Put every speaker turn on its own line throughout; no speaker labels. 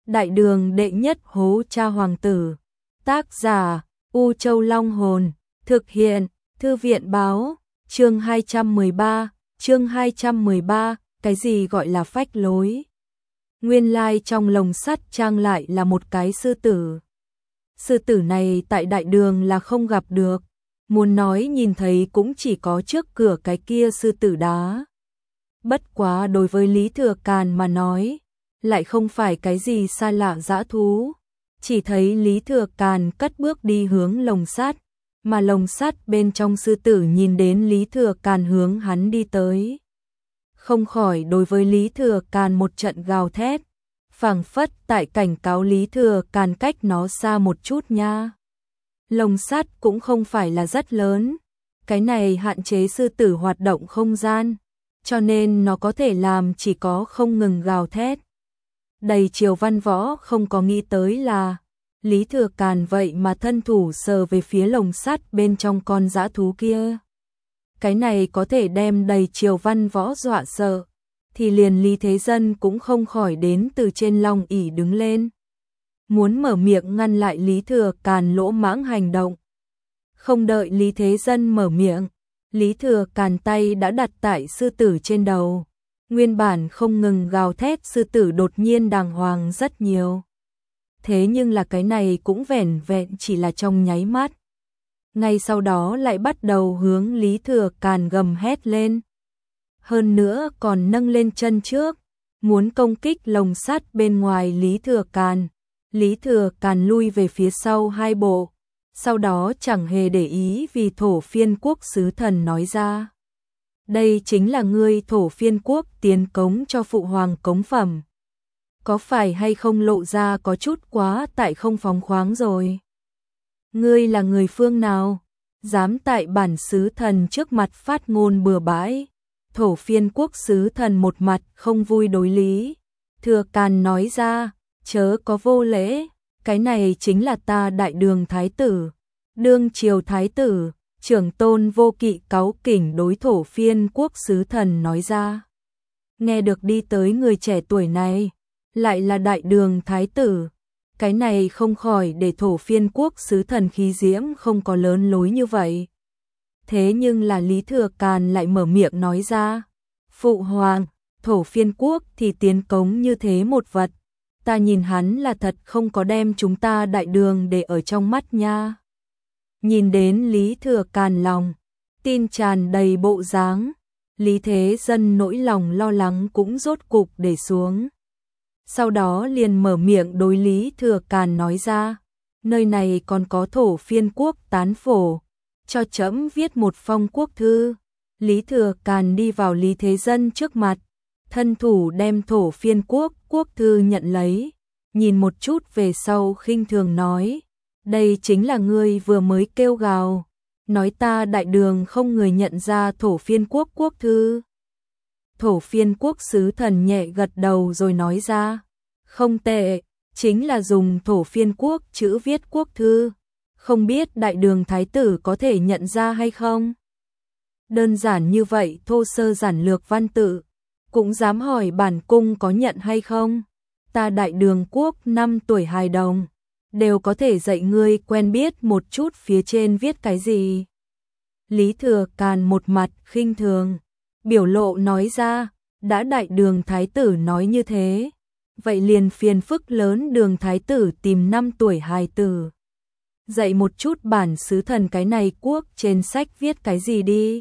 Đại đường đệ nhất hố cha hoàng tử. Tác giả U Châu Long Hồn. Thực hiện Thư viện báo. Chương 213. Cái gì gọi là phách lối? Nguyên lai trong lồng sắt trang lại là một cái sư tử. Sư tử này tại đại đường là không gặp được. Muốn nói nhìn thấy cũng chỉ có trước cửa cái kia sư tử đá. Bất quá đối với Lý Thừa Càn mà nói, lại không phải cái gì xa lạ dã thú. Chỉ thấy Lý Thừa Càn cất bước đi hướng lồng sắt, mà lồng sắt bên trong sư tử nhìn đến Lý Thừa Càn hướng hắn đi tới. Không khỏi đối với Lý Thừa Càn một trận gào thét, phảng phất tại cảnh cáo Lý Thừa Càn cách nó xa một chút nha. Lồng sắt cũng không phải là rất lớn, cái này hạn chế sư tử hoạt động không gian, cho nên nó có thể làm chỉ có không ngừng gào thét. Đầy Triều Văn Võ không có nghĩ tới là Lý Thừa Càn vậy mà thân thủ sờ về phía lồng sắt bên trong con dã thú kia. Cái này có thể đem Đầy Triều Văn Võ dọa sợ, thì liền Lý Thế Dân cũng không khỏi đến từ trên long ỷ đứng lên. Muốn mở miệng ngăn lại Lý Thừa Càn lỗ mãng hành động. Không đợi Lý Thế Dân mở miệng, Lý Thừa Càn tay đã đặt tại sư tử trên đầu. Nguyên bản không ngừng gào thét sư tử đột nhiên đàng hoàng rất nhiều. Thế nhưng là cái này cũng vẻn vẹn chỉ là trong nháy mắt. Ngay sau đó lại bắt đầu hướng Lý Thừa Càn gầm hét lên. Hơn nữa còn nâng lên chân trước, muốn công kích lồng sắt bên ngoài Lý Thừa Càn. Lý Thừa Càn lui về phía sau hai bộ, sau đó chẳng hề để ý vì Thổ Phiên Quốc sứ thần nói ra. Đây chính là ngươi Thổ Phiên Quốc tiến cống cho phụ hoàng cống phẩm. Có phải hay không lộ ra có chút quá tại không phóng khoáng rồi? Ngươi là người phương nào? Dám tại bản sứ thần trước mặt phát ngôn bừa bãi. Thổ Phiên Quốc sứ thần một mặt không vui đối Lý Thừa Càn nói ra, chớ có vô lễ, cái này chính là ta đại đường thái tử, đương triều thái tử. Trưởng tôn Vô Kỵ cáu kỉnh đối Thổ Phiên Quốc sứ thần nói ra. Nghe được đi tới người trẻ tuổi này, lại là đại đường thái tử, cái này không khỏi để Thổ Phiên Quốc sứ thần khí diễm không có lớn lối như vậy. Thế nhưng là Lý Thừa Càn lại mở miệng nói ra, phụ hoàng, Thổ Phiên Quốc thì tiến cống như thế một vật, ta nhìn hắn là thật không có đem chúng ta đại đường để ở trong mắt nha. Nhìn đến Lý Thừa Càn lòng tin tràn đầy bộ dáng, Lý Thế Dân nỗi lòng lo lắng cũng rốt cục để xuống. Sau đó liền mở miệng đối Lý Thừa Càn nói ra, nơi này còn có Thổ Phiên Quốc tán phổ, cho trẫm viết một phong quốc thư. Lý Thừa Càn đi vào Lý Thế Dân trước mặt, thân thủ đem Thổ Phiên Quốc quốc thư nhận lấy, nhìn một chút về sau khinh thường nói. Đây chính là ngươi vừa mới kêu gào, nói ta đại đường không người nhận ra Thổ Phiên Quốc quốc thư. Thổ Phiên Quốc sứ thần nhẹ gật đầu rồi nói ra, không tệ, chính là dùng Thổ Phiên Quốc chữ viết quốc thư, không biết đại đường thái tử có thể nhận ra hay không? Đơn giản như vậy thô sơ giản lược văn tự, cũng dám hỏi bản cung có nhận hay không? Ta đại đường quốc 5 tuổi hài đồng, đều có thể dạy ngươi quen biết một chút phía trên viết cái gì. Lý Thừa Càn một mặt khinh thường, biểu lộ nói ra, đã đại đường thái tử nói như thế, vậy liền phiền phức lớn đường thái tử tìm 5 tuổi hài tử. Dạy một chút bản sứ thần cái này quốc trên sách viết cái gì đi.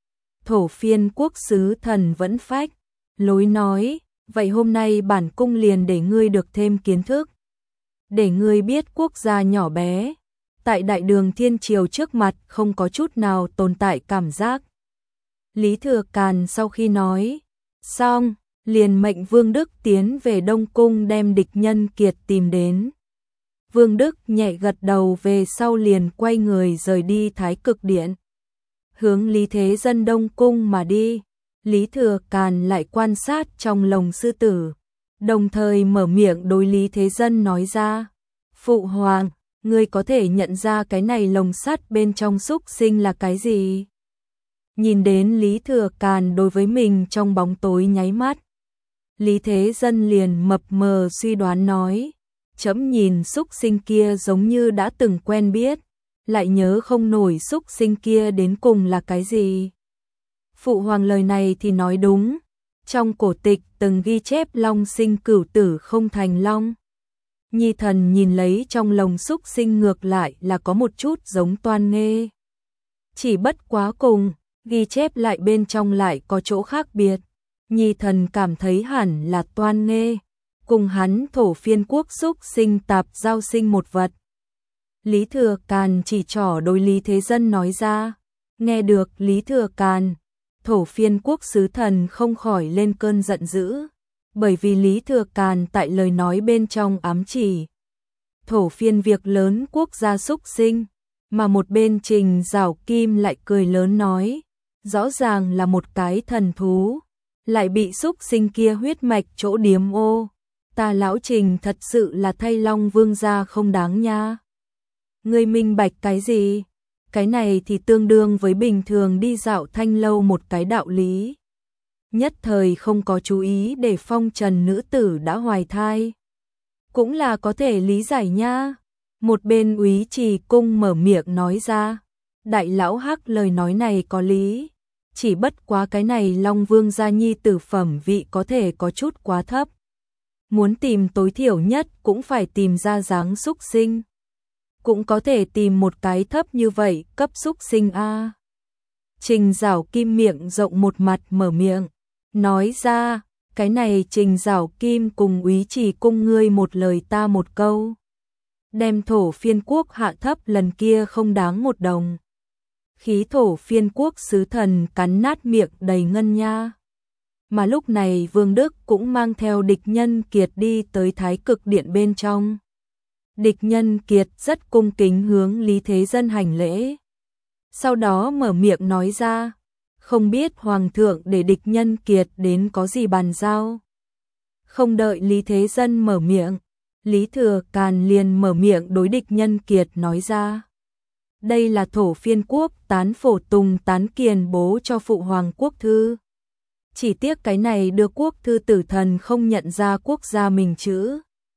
Thổ Phiên Quốc sứ thần vẫn phách lối nói, vậy hôm nay bản cung liền để ngươi được thêm kiến thức. Để ngươi biết quốc gia nhỏ bé, tại đại đường thiên triều trước mặt không có chút nào tồn tại cảm giác. Lý Thừa Càn sau khi nói xong, liền mệnh Vương Đức tiến về Đông Cung đem địch nhân kiệt tìm đến. Vương Đức nhẹ gật đầu về sau liền quay người rời đi Thái Cực Điện, hướng Lý Thế Dân Đông Cung mà đi. Lý Thừa Càn lại quan sát trong lồng sư tử, đồng thời mở miệng đối Lý Thế Dân nói ra, phụ hoàng, ngươi có thể nhận ra cái này lồng sắt bên trong xúc sinh là cái gì? Nhìn đến Lý Thừa Càn đối với mình trong bóng tối nháy mắt, Lý Thế Dân liền mập mờ suy đoán nói, trẫm nhìn xúc sinh kia giống như đã từng quen biết, lại nhớ không nổi xúc sinh kia đến cùng là cái gì. Phụ hoàng lời này thì nói đúng, trong cổ tịch từng ghi chép long sinh cửu tử không thành long. Nhi thần nhìn lấy trong lồng xúc sinh ngược lại là có một chút giống Toan Nghê. Chỉ bất quá cùng, ghi chép lại bên trong lại có chỗ khác biệt. Nhi thần cảm thấy hẳn là Toan Nghê, cùng hắn thổ phiên quốc xúc sinh tạp giao sinh một vật. Lý Thừa Càn chỉ trỏ đối Lý Thế Dân nói ra, nghe được Lý Thừa Càn, thổ phiên quốc sứ thần không khỏi lên cơn giận dữ, bởi vì Lý Thừa Càn tại lời nói bên trong ám chỉ. Thổ phiên việc lớn quốc gia xúc sinh, mà một bên Trình Giảo Kim lại cười lớn nói, rõ ràng là một cái thần thú, lại bị xúc sinh kia huyết mạch chỗ điếm ô, ta lão Trình thật sự là thay Long Vương gia không đáng nha. Ngươi minh bạch cái gì? Cái này thì tương đương với bình thường đi dạo thanh lâu một cái đạo lý. Nhất thời không có chú ý để phong trần nữ tử đã hoài thai. Cũng là có thể lý giải nha. Một bên Úy Trì Cung mở miệng nói ra. Đại lão Hắc lời nói này có lý. Chỉ bất quá cái này Long Vương gia nhi tử phẩm vị có thể có chút quá thấp. Muốn tìm tối thiểu nhất cũng phải tìm ra dáng xúc sinh. Cũng có thể tìm một cái thấp như vậy cấp xúc sinh a. Trình Giảo Kim miệng rộng một mặt mở miệng. Nói ra, cái này Trình Giảo Kim cùng Úy Trì Cung ngươi một lời ta một câu. Đem thổ phiên quốc hạ thấp lần kia không đáng một đồng. Khí thổ phiên quốc sứ thần cắn nát miệng đầy ngân nha. Mà lúc này Vương Đức cũng mang theo địch nhân kiệt đi tới Thái Cực Điện bên trong. Địch nhân kiệt rất cung kính hướng Lý Thế Dân hành lễ. Sau đó mở miệng nói ra, không biết Hoàng thượng để địch nhân kiệt đến có gì bàn giao. Không đợi Lý Thế Dân mở miệng, Lý Thừa Càn liền mở miệng đối địch nhân kiệt nói ra. Đây là thổ phiên quốc tán phổ tùng tán kiền bố cho phụ hoàng quốc thư. Chỉ tiếc cái này đưa quốc thư tử thần không nhận ra quốc gia mình chữ.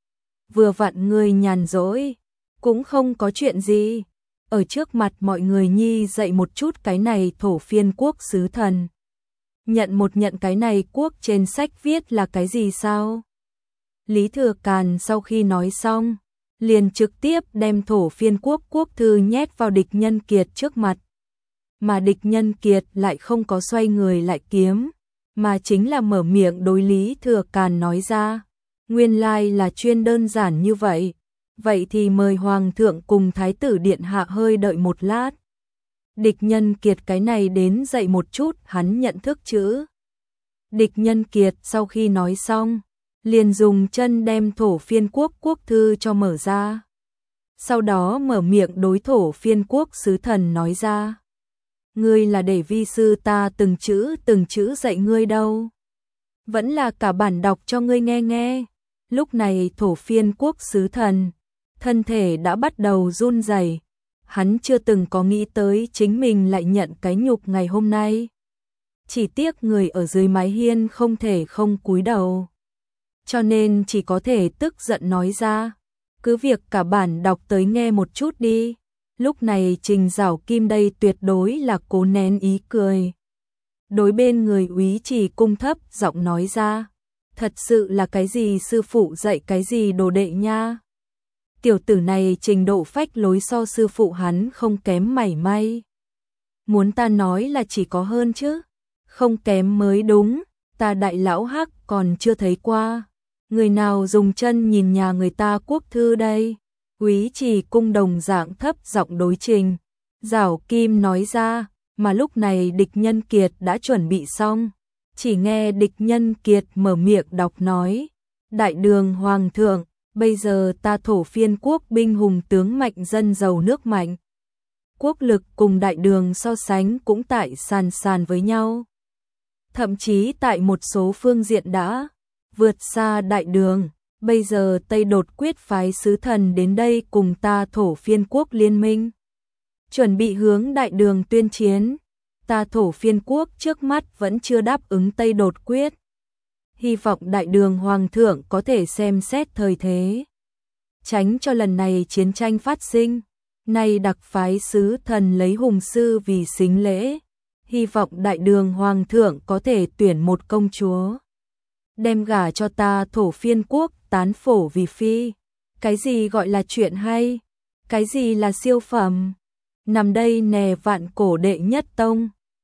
Vừa vặn người nhàn rỗi, cũng không có chuyện gì. Ở trước mặt mọi người nhi dạy một chút cái này thổ phiên quốc sứ thần. Nhận cái này quốc trên sách viết là cái gì sao? Lý Thừa Càn sau khi nói xong, liền trực tiếp đem thổ phiên quốc quốc thư nhét vào địch nhân kiệt trước mặt. Mà địch nhân kiệt lại không có xoay người lại kiếm, mà chính là mở miệng đối Lý Thừa Càn nói ra. Nguyên lai là chuyên đơn giản như vậy. Vậy thì mời Hoàng thượng cùng Thái tử Điện Hạ hơi đợi một lát. Địch nhân kiệt cái này đến dạy một chút hắn nhận thức chữ. Địch nhân kiệt sau khi nói xong, liền dùng chân đem thổ phiên quốc quốc thư cho mở ra. Sau đó mở miệng đối thổ phiên quốc sứ thần nói ra. Ngươi là để vi sư ta từng chữ dạy ngươi đâu. Vẫn là cả bản đọc cho ngươi nghe nghe. Lúc này thổ phiên quốc sứ thần, thân thể đã bắt đầu run rẩy. Hắn chưa từng có nghĩ tới chính mình lại nhận cái nhục ngày hôm nay. Chỉ tiếc người ở dưới mái hiên không thể không cúi đầu. Cho nên chỉ có thể tức giận nói ra. Cứ việc cả bản đọc tới nghe một chút đi. Lúc này Trình Giảo Kim đây tuyệt đối là cố nén ý cười. Đối bên người Úy Trì Cung thấp giọng nói ra. Thật sự là cái gì sư phụ dạy cái gì đồ đệ nha. Tiểu tử này trình độ phách lối so sư phụ hắn không kém mảy may. Muốn ta nói là chỉ có hơn chứ. Không kém mới đúng, ta đại lão Hắc còn chưa thấy qua. Người nào dùng chân nhìn nhà người ta quốc thư đây? Úy Trì Cung đồng dạng thấp giọng đối Trình Giảo Kim nói ra, mà lúc này địch nhân kiệt đã chuẩn bị xong. Chỉ nghe địch nhân kiệt mở miệng đọc nói. Đại đường Hoàng thượng, bây giờ ta thổ phiên quốc binh hùng tướng mạnh dân giàu nước mạnh. Quốc lực cùng đại đường so sánh cũng tại sàn với nhau. Thậm chí tại một số phương diện đã vượt xa đại đường. Bây giờ Tây đột quyết phái sứ thần đến đây cùng ta thổ phiên quốc liên minh. Chuẩn bị hướng đại đường tuyên chiến. Ta thổ phiên quốc trước mắt vẫn chưa đáp ứng Tây đột quyết. hy vọng đại đường hoàng thượng có thể xem xét thời thế, tránh cho lần này chiến tranh phát sinh. Nay đặc phái sứ thần lấy hùng sư vì sính lễ, hy vọng đại đường hoàng thượng có thể tuyển một công chúa, đem gả cho ta thổ phiên quốc tán phổ vì phi. Cái gì gọi là chuyện hay? Cái gì là siêu phẩm? Nằm đây nè vạn cổ đệ nhất tông.